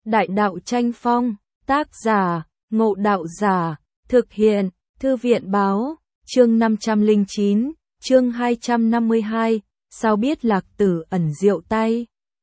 Đại đạo tranh phong, tác giả, Ngộ Đạo Giả, thực hiện, Thư viện báo, chương 509, chương 252, sao biết Lạc Tử ẩn diệu tay.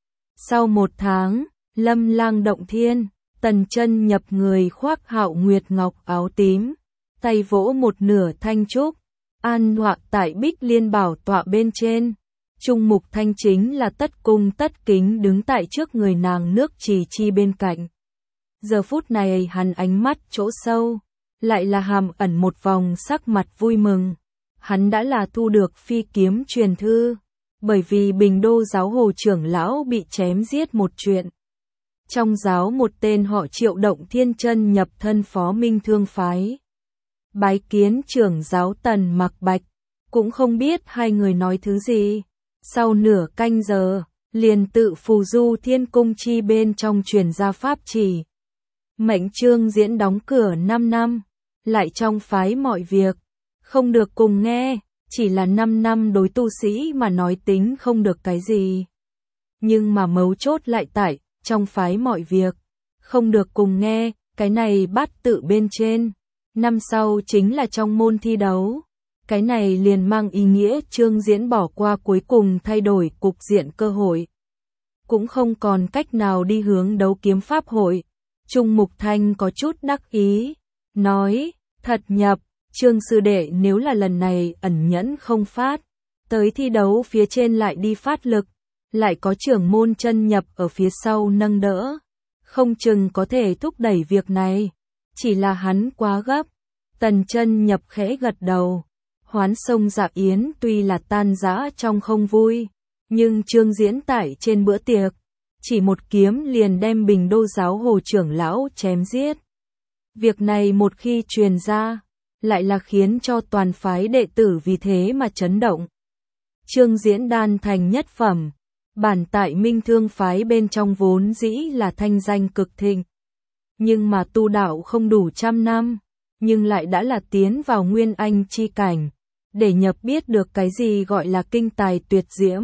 Sau 1 tháng, Lâm Lang động thiên, Tần Chân nhập người khoác hạo nguyệt ngọc áo tím, tay vỗ một nửa thanh trúc, an tọa tại Bích Liên bảo tọa bên trên. Trung Mục Thanh chính là tất cung tất kính đứng tại trước người nàng nước trì chi bên cạnh. Giờ phút này hắn ánh mắt chỗ sâu, lại là hàm ẩn một vòng sắc mặt vui mừng. Hắn đã là thu được phi kiếm truyền thư, bởi vì Bình Đô giáo hồ trưởng lão bị chém giết một chuyện. Trong giáo một tên họ Triệu Động Thiên chân nhập thân phó Minh Thương phái. Bái kiến trưởng giáo Tần Mặc Bạch, cũng không biết hai người nói thứ gì. Sau nửa canh giờ, liền tự phù du thiên cung chi bên trong truyền ra pháp chỉ. Mệnh Trương Diễn đóng cửa 5 năm, lại trong phái mọi việc, không được cùng nghe, chỉ là 5 năm đối tu sĩ mà nói tính không được cái gì. Nhưng mà mấu chốt lại tại, trong phái mọi việc, không được cùng nghe, cái này bát tự bên trên. Năm sau chính là trong môn thi đấu. Cái này liền mang ý nghĩa Trương Diễn bỏ qua cuối cùng thay đổi cục diện cơ hội. Cũng không còn cách nào đi hướng đấu kiếm pháp hội. Trung Mục Thanh có chút đắc ý, nói, thật nhập, Trương sư đệ nếu là lần này ẩn nhẫn không phát, tới thi đấu phía trên lại đi phát lực, lại có trưởng môn chân nhập ở phía sau nâng đỡ, không chừng có thể thúc đẩy việc này, chỉ là hắn quá gấp. Tần Chân nhập khẽ gật đầu. Hoán Sông Dạ Yến tuy là tan rã trong không vui, nhưng Trương Diễn tại trên bữa tiệc, chỉ một kiếm liền đem Bình Đô giáo hồ trưởng lão chém giết. Việc này một khi truyền ra, lại là khiến cho toàn phái đệ tử vì thế mà chấn động. Trương Diễn đan thành nhất phẩm, bản tại Minh Thương phái bên trong vốn dĩ là thanh danh cực thịnh. Nhưng mà tu đạo không đủ 100 năm, nhưng lại đã là tiến vào nguyên anh chi cảnh. Để nhập biết được cái gì gọi là kinh tài tuyệt diễm.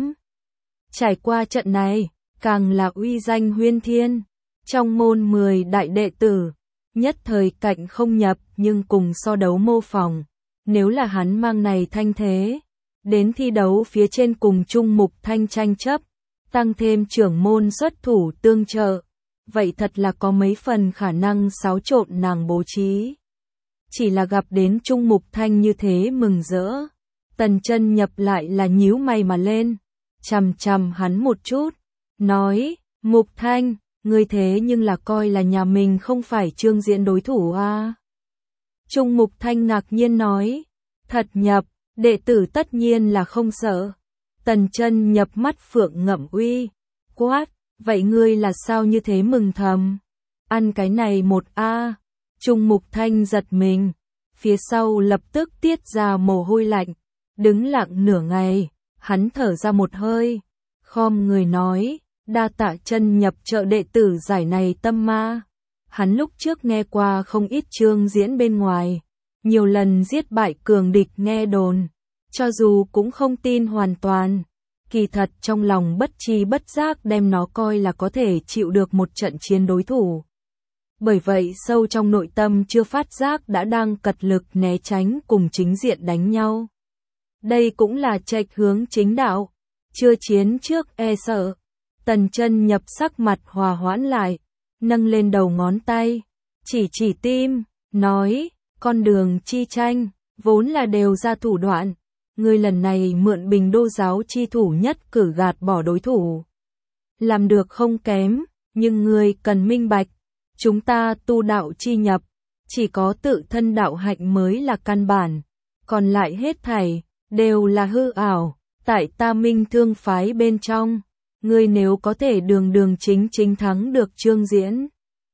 Trải qua trận này, càng là uy danh huyên thiên. Trong môn 10 đại đệ tử, nhất thời cạnh không nhập nhưng cùng so đấu mô phỏng. Nếu là hắn mang này thanh thế, đến thi đấu phía trên cùng Trung Mục Thanh tranh chấp, tăng thêm trưởng môn xuất thủ tương trợ, vậy thật là có mấy phần khả năng xáo trộn nàng bố trí. Chỉ là gặp đến Trung Mục Thanh như thế mừng rỡ, Tần Chân nhập lại là nhíu mày mà lên, chằm chằm hắn một chút, nói, Mục Thanh, ngươi thế nhưng là coi là nhà mình không phải Trương Diễn đối thủ à. Trung Mục Thanh ngạc nhiên nói, thật nhập, đệ tử tất nhiên là không sợ. Tần Chân nhập mắt phượng ngậm uy, quát, vậy ngươi là sao như thế mừng thầm? Ăn cái này một a. Trung Mục Thanh giật mình, phía sau lập tức tiết ra mồ hôi lạnh, đứng lặng nửa ngày, hắn thở ra một hơi, khom người nói, đa tạ chân nhập trợ đệ tử giải này tâm ma. Hắn lúc trước nghe qua không ít Trương Diễn bên ngoài, nhiều lần giết bại cường địch nghe đồn, cho dù cũng không tin hoàn toàn, kỳ thật trong lòng bất tri bất giác đem nó coi là có thể chịu được một trận chiến đối thủ. Bởi vậy sâu trong nội tâm chưa phát giác đã đang cật lực né tránh cùng chính diện đánh nhau. Đây cũng là trạch hướng chính đạo, chưa chiến trước e sợ. Tần Chân nhập sắc mặt hòa hoãn lại, nâng lên đầu ngón tay, chỉ tim, nói, con đường chi tranh, vốn là đều ra thủ đoạn. Ngươi lần này mượn Bình Đô giáo chi thủ nhất cử gạt bỏ đối thủ. Làm được không kém, nhưng ngươi cần minh bạch. Chúng ta tu đạo chi nhập, chỉ có tự thân đạo hạnh mới là căn bản, còn lại hết thảy, đều là hư ảo, tại ta Minh Thương phái bên trong, ngươi nếu có thể đường đường chính chính thắng được Trương Diễn.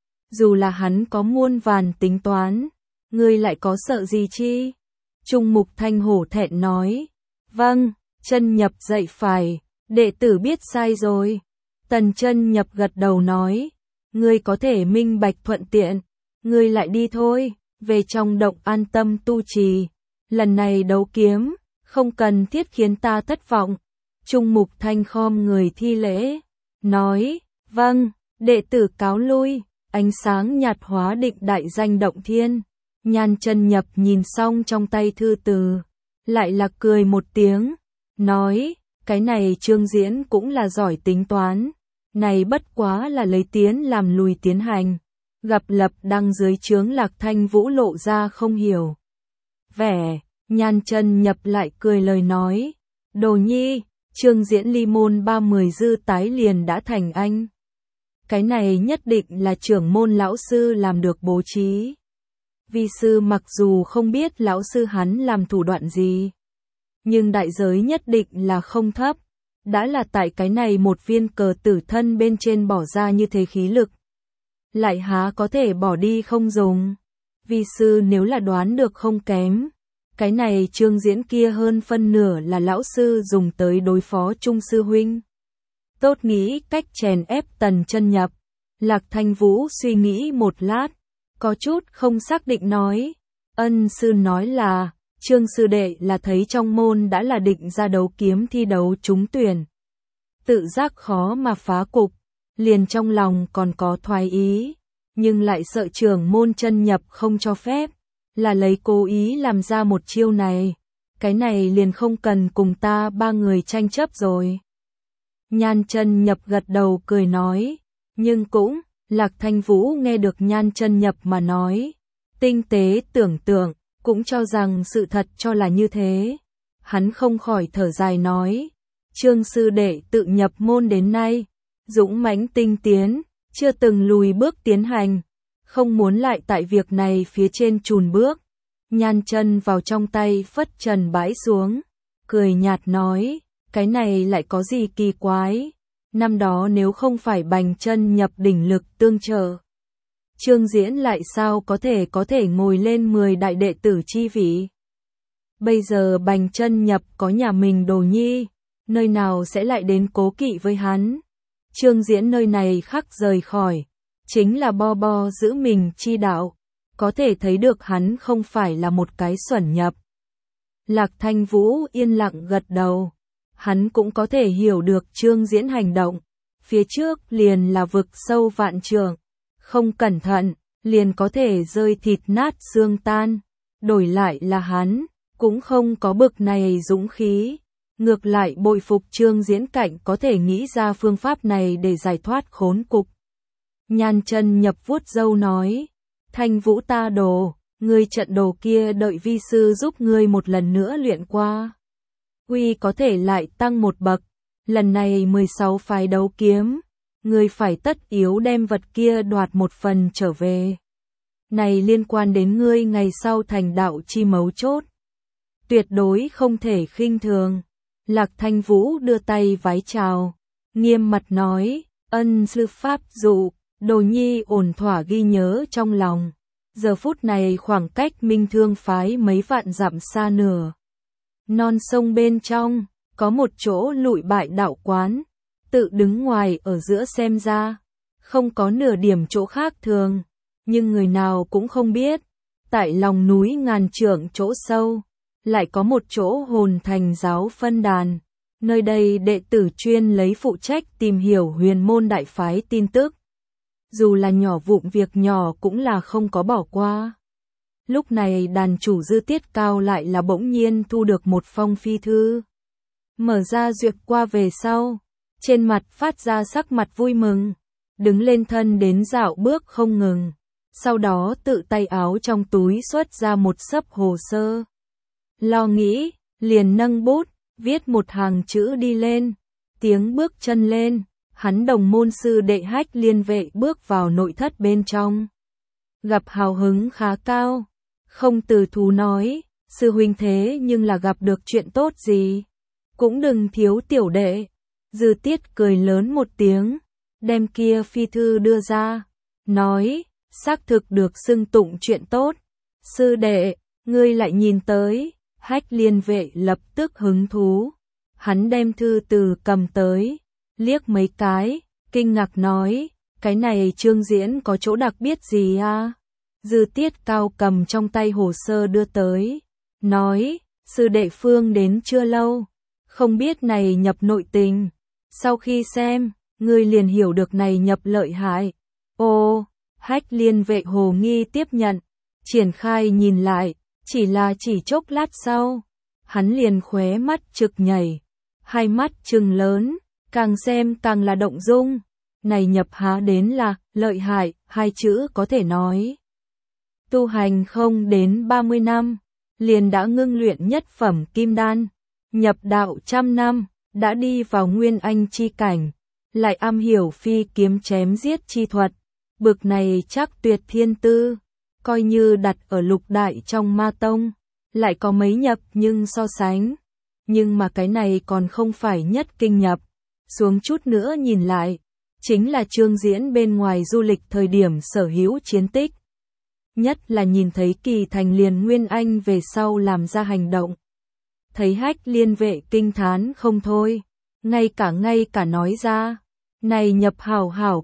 Dù là hắn có muôn vàn tính toán, ngươi lại có sợ gì chi? Trung Mục Thanh hổ thẹn nói, vâng, chân nhập dạy phải, đệ tử biết sai rồi. Tần Chân nhập gật đầu nói, ngươi có thể minh bạch thuận tiện, ngươi lại đi thôi, về trong động an tâm tu trì. Lần này đấu kiếm, không cần thiết khiến ta thất vọng. Trung Mục Thanh khom người thi lễ, nói, vâng, Đệ tử cáo lui, ánh sáng nhạt hóa định đại danh động thiên. Nhan Chân Nhập nhìn xong trong tay thư từ, lại là cười một tiếng, nói, cái này Trương Diễn cũng là giỏi tính toán, này bất quá là lấy tiến làm lùi tiến hành, gặp lập đăng dưới chướng Lạc Thanh Vũ lộ ra không hiểu. Vẻ, Nhan Chân Nhập lại cười lời nói, Đồ Nhi, Trương Diễn ly môn 30 dư tái liền đã thành anh. Cái này nhất định là trưởng môn lão sư làm được bố trí. Vi sư mặc dù không biết lão sư hắn làm thủ đoạn gì, nhưng đại giới nhất định là không thấp, đã là tại cái này một viên cờ tử thân bên trên bỏ ra như thế khí lực. Lại há có thể bỏ đi không dùng. Vi sư nếu là đoán được không kém, cái này Trương Diễn kia hơn phân nửa là lão sư dùng tới đối phó Trung sư huynh. Tốt nghĩ cách chèn ép Tần Chân Nhập. Lạc Thanh Vũ suy nghĩ một lát, có chút không xác định nói, ân sư nói là, Trương sư đệ là thấy trong môn đã là định ra đấu kiếm thi đấu trúng tuyển. Tự giác khó mà phá cục, liền trong lòng còn có thoái ý, nhưng lại sợ trưởng môn Chân Nhập không cho phép, là lấy cố ý làm ra một chiêu này, cái này liền không cần cùng ta ba người tranh chấp rồi. Nhan Chân Nhập gật đầu cười nói, nhưng cũng, Lạc Thanh Vũ nghe được Nhan Chân Nhập mà nói, tinh tế tưởng tượng, cũng cho rằng sự thật cho là như thế. Hắn không khỏi thở dài nói, Trương sư đệ tự nhập môn đến nay, dũng mãnh tinh tiến, chưa từng lùi bước tiến hành, không muốn lại tại việc này phía trên chùn bước. Nhan chân vào trong tay phất trần bãi xuống, cười nhạt nói, cái này lại có gì kỳ quái, năm đó nếu không phải Bành Chân Nhập đỉnh lực tương trợ, Trương Diễn lại sao có thể ngồi lên 10 đại đệ tử chi vị. Bây giờ Bành Chân Nhập có nhà mình đồ nhi, nơi nào sẽ lại đến cố kỵ với hắn. Trương Diễn nơi này khắc rời khỏi, chính là bo bo giữ mình chi đạo, có thể thấy được hắn không phải là một cái xuẩn nhập. Lạc Thanh Vũ yên lặng gật đầu, hắn cũng có thể hiểu được Trương Diễn hành động, phía trước liền là vực sâu vạn trượng, không cẩn thận, liền có thể rơi thịt nát xương tan, đổi lại là hắn, cũng không có bực này dũng khí, ngược lại bội phục Trương Diễn cạnh có thể nghĩ ra phương pháp này để giải thoát khốn cục. Nhan Chân Nhập vuốt râu nói, Thanh Vũ ta đồ, ngươi trận đồ kia đợi vi sư giúp ngươi một lần nữa luyện qua. Uy có thể lại tăng một bậc, lần này 16 phái đấu kiếm, ngươi phải tất yếu đem vật kia đoạt một phần trở về. Này liên quan đến ngươi ngày sau thành đạo chi mấu chốt. Tuyệt đối không thể khinh thường. Lạc Thanh Vũ đưa tay vái chào, nghiêm mặt nói, ân sư pháp dụ, đồ nhi ổn thỏa ghi nhớ trong lòng. Giờ phút này khoảng cách Minh Thương phái mấy vạn dặm xa nửa. Non sông bên trong, có một chỗ lụi bại đạo quán, tự đứng ngoài ở giữa xem ra, không có nửa điểm chỗ khác thường, nhưng người nào cũng không biết, tại lòng núi ngàn trượng chỗ sâu, lại có một chỗ hồn thành giáo phân đàn, nơi đây đệ tử chuyên lấy phụ trách tìm hiểu huyền môn đại phái tin tức. Dù là nhỏ vụn việc nhỏ cũng là không có bỏ qua. Lúc này đàn chủ Dư Tiết Cao lại là bỗng nhiên thu được một phong phi thư. Mở ra duyệt qua về sau, trên mặt phát ra sắc mặt vui mừng, đứng lên thân đến dạo bước không ngừng, sau đó tự tay áo trong túi xuất ra một xấp hồ sơ. Lo nghĩ, liền nâng bút, viết một hàng chữ đi lên, tiếng bước chân lên, hắn đồng môn sư đệ Hách Liên Vệ bước vào nội thất bên trong. Gặp hào hứng khá cao, không từ thú nói, sư huynh thế nhưng là gặp được chuyện tốt gì, cũng đừng thiếu tiểu đệ. Dư Tiết cười lớn một tiếng, đem kia phi thư đưa ra, nói, xác thực được xưng tụng chuyện tốt. Sư đệ, ngươi lại nhìn tới. Hách Liên Vệ lập tức hứng thú, hắn đem thư từ cầm tới, liếc mấy cái, kinh ngạc nói, cái này Trương Diễn có chỗ đặc biệt gì à? Dư Tiết Cao cầm trong tay hồ sơ đưa tới, nói, sư đệ phương đến chưa lâu, không biết này nhập nội tình. Sau khi xem, ngươi liền hiểu được này nhập lợi hại. Ô, Hách Liên Vệ hồ nghi tiếp nhận, triển khai nhìn lại, chỉ chốc lát sau, hắn liền khóe mắt trực nhảy, hai mắt trừng lớn, càng xem càng là động dung. Này nhập há đến là lợi hại, hai chữ có thể nói. Tu hành không đến 30 năm, liền đã ngưng luyện nhất phẩm kim đan, nhập đạo 100 năm, đã đi vào nguyên anh chi cảnh, lại am hiểu phi kiếm chém giết chi thuật, bực này chắc tuyệt thiên tư, coi như đặt ở lục đại trong ma tông, lại có mấy nhập nhưng so sánh, nhưng mà cái này còn không phải nhất kinh nhập, xuống chút nữa nhìn lại, chính là Trương Diễn bên ngoài du lịch thời điểm sở hữu chiến tích. Nhất là nhìn thấy Kỳ Thành liền Nguyên Anh về sau làm ra hành động. Thấy Hách Liên Vệ kinh thán không thôi, ngay cả nói ra, này nhập hảo hảo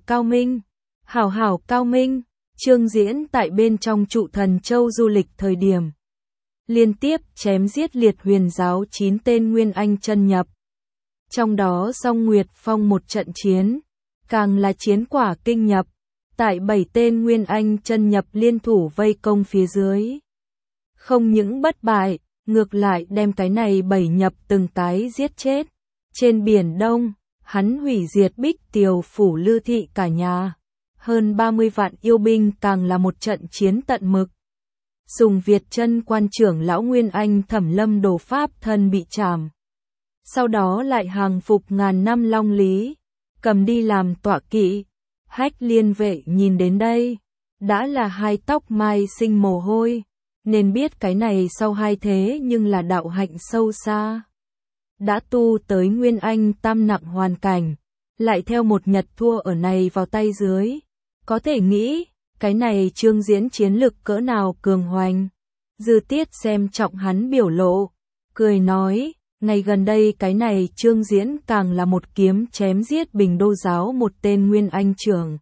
cao minh, Trương Diễn tại bên trong trụ Thần Châu du lịch thời điểm. Liên tiếp chém giết liệt huyền giáo 9 tên Nguyên Anh chân nhập. Trong đó Song Nguyệt Phong một trận chiến, càng là chiến quả kinh nhập, tại 7 tên Nguyên Anh chân nhập liên thủ vây công phía dưới. Không những bất bại, ngược lại đem cái này 7 nhập từng cái giết chết. Trên Biển Đông, hắn hủy diệt Bích Tiều phủ Lư thị cả nhà. Hơn 30 vạn yêu binh càng là một trận chiến tận mực. Sùng Việt Chân quan trưởng lão Nguyên Anh Thẩm Lâm Đồ pháp thân bị trảm. Sau đó lại hàng phục ngàn năm Long Lý, cầm đi làm tọa kỵ. Hách Liên Vệ nhìn đến đây, đã là hai tóc mai sinh mồ hôi, nên biết cái này sau hai thế nhưng là đạo hạnh sâu xa. Đã tu tới Nguyên Anh tam nặng hoàn cảnh, lại theo một nhật thua ở này vào tay dưới. Có thể nghĩ, cái này Trương Diễn chiến lực cỡ nào cường hoành. Dư Tiết xem trọng hắn biểu lộ, cười nói, ngày gần đây cái này Trương Diễn càng là một kiếm chém giết Bình Đô giáo một tên Nguyên Anh trưởng.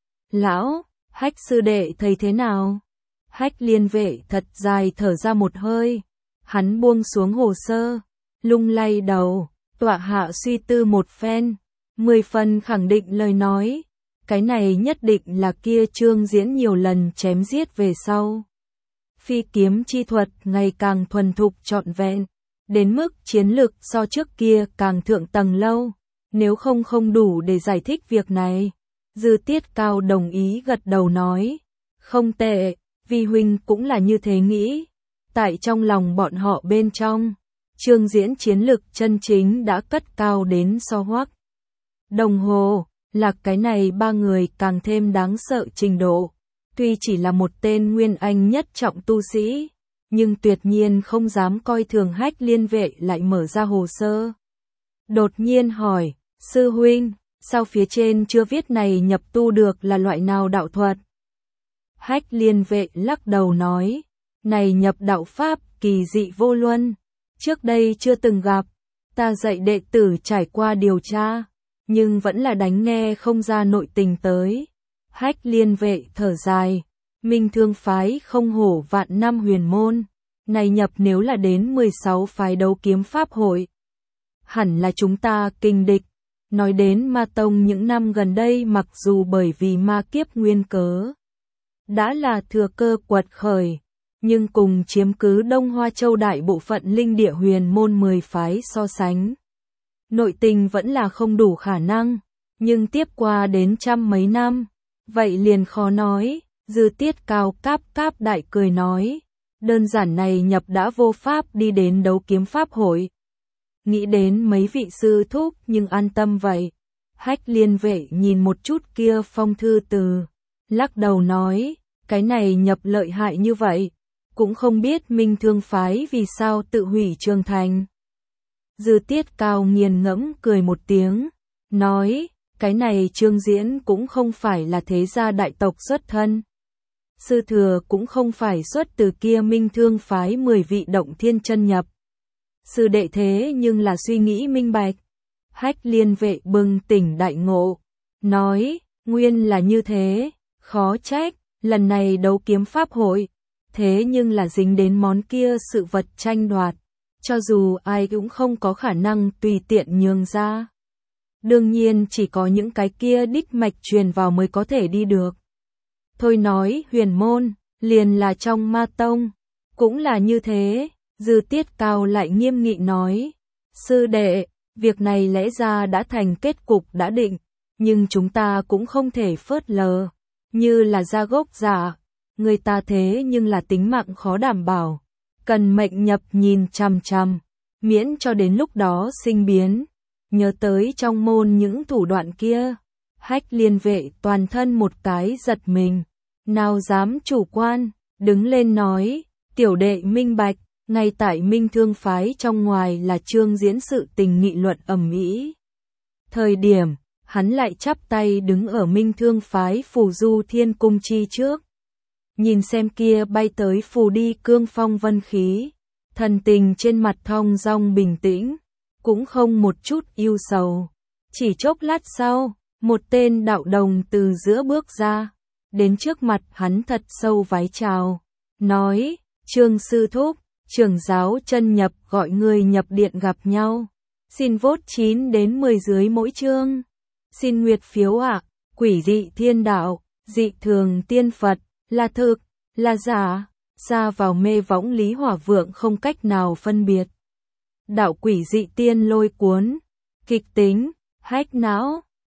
Lão, Hách sư đệ thấy thế nào? Hách Liên Vệ thật dài thở ra một hơi, hắn buông xuống hồ sơ, lung lay đầu, tọa hạ suy tư một phen, 10 phần khẳng định lời nói, cái này nhất định là kia Trương Diễn nhiều lần chém giết về sau. Phi kiếm chi thuật ngày càng thuần thục trọn vẹn, đến mức chiến lực so trước kia càng thượng tầng lâu, nếu không đủ để giải thích việc này. Dư Tiết Cao đồng ý gật đầu nói, không tệ, vi huynh cũng là như thế nghĩ. Tại trong lòng bọn họ bên trong, Trương Diễn chiến lực chân chính đã cất cao đến so Hoắc Đồng Hồ, là cái này ba người càng thêm đáng sợ trình độ. Tuy chỉ là một tên Nguyên Anh nhất trọng tu sĩ, nhưng tuyệt nhiên không dám coi thường. Hách Liên Vệ lại mở ra hồ sơ. Đột nhiên hỏi, sư huynh, sao phía trên chưa viết này nhập tu được là loại nào đạo thuật? Hách Liên Vệ lắc đầu nói, này nhập đạo pháp kỳ dị vô luân, trước đây chưa từng gặp, ta dạy đệ tử trải qua điều tra, nhưng vẫn là đánh nghe không ra nội tình tới. Hách Liên Vệ thở dài, Minh Thương phái không hổ vạn năm huyền môn, này nhập nếu là đến 16 phái đấu kiếm pháp hội, hẳn là chúng ta kinh địch. Nói đến ma tông những năm gần đây mặc dù bởi vì ma kiếp nguyên cớ, đã là thừa cơ quật khởi, nhưng cùng chiếm cứ Đông Hoa Châu đại bộ phận linh địa huyền môn 10 phái so sánh. Nội tình vẫn là không đủ khả năng, nhưng tiếp qua đến trăm mấy năm, vậy liền khó nói. Dư Tiết Cao cáp đại cười nói, đơn giản này nhập đã vô pháp đi đến đấu kiếm pháp hội. Nghĩ đến mấy vị sư thúc nhưng an tâm vậy. Hách Liên Vệ nhìn một chút kia phong thư từ, lắc đầu nói, cái này nhập lợi hại như vậy, cũng không biết Minh Thương phái vì sao tự hủy Trường Thành. Dư Tiết Cao nghiền ngẫm cười một tiếng, nói, cái này Trương Diễn cũng không phải là thế gia đại tộc xuất thân. Sư thừa cũng không phải xuất từ kia Minh Thương phái 10 vị động thiên chân nhập. Sư đệ thế nhưng là suy nghĩ minh bạch. Hách Liên Vệ bừng tỉnh đại ngộ, nói, nguyên là như thế, khó trách, lần này đấu kiếm pháp hội, thế nhưng là dính đến món kia sự vật tranh đoạt, cho dù ai cũng không có khả năng tùy tiện nhường ra. đương nhiên chỉ có những cái kia đích mạch truyền vào mới có thể đi được. Thôi nói huyền môn, liền là trong ma tông, cũng là như thế, Dư Tiết Cao lại nghiêm nghị nói, sư đệ, việc này lẽ ra đã thành kết cục đã định, nhưng chúng ta cũng không thể phớt lờ, như là ra gốc giả, người ta thế nhưng là tính mạng khó đảm bảo, cần mệnh nhập nhìn chằm chằm, miễn cho đến lúc đó sinh biến, nhớ tới trong môn những thủ đoạn kia, Hách Liên vệ toàn thân một cái giật mình, nào dám chủ quan, đứng lên nói, tiểu đệ minh bạch, ngay tại Minh Thương phái trong ngoài là Trương Diễn sự tình nghị luận ầm ĩ. Thời điểm, hắn lại chắp tay đứng ở Minh Thương phái Phù Du Thiên Cung chi trước. Nhìn xem kia bay tới phù đi cương phong vân khí, thần tình trên mặt thong dong bình tĩnh, cũng không một chút yêu sầu. Chỉ chốc lát sau, một tên đạo đồng từ giữa bước ra, đến trước mặt hắn thật sâu vái chào, nói, Trương sư thúc, trưởng giáo chân nhập gọi người nhập điện gặp nhau. Xin vote 9 đến 10 dưới mỗi chương. Xin nguyệt phiếu ạ, quỷ dị thiên đạo, dị thường tiên Phật, là thực, là giả, xa vào mê võng Lý Hỏa Vượng không cách nào phân biệt. Đạo quỷ dị tiên lôi cuốn, kịch tính, hách não.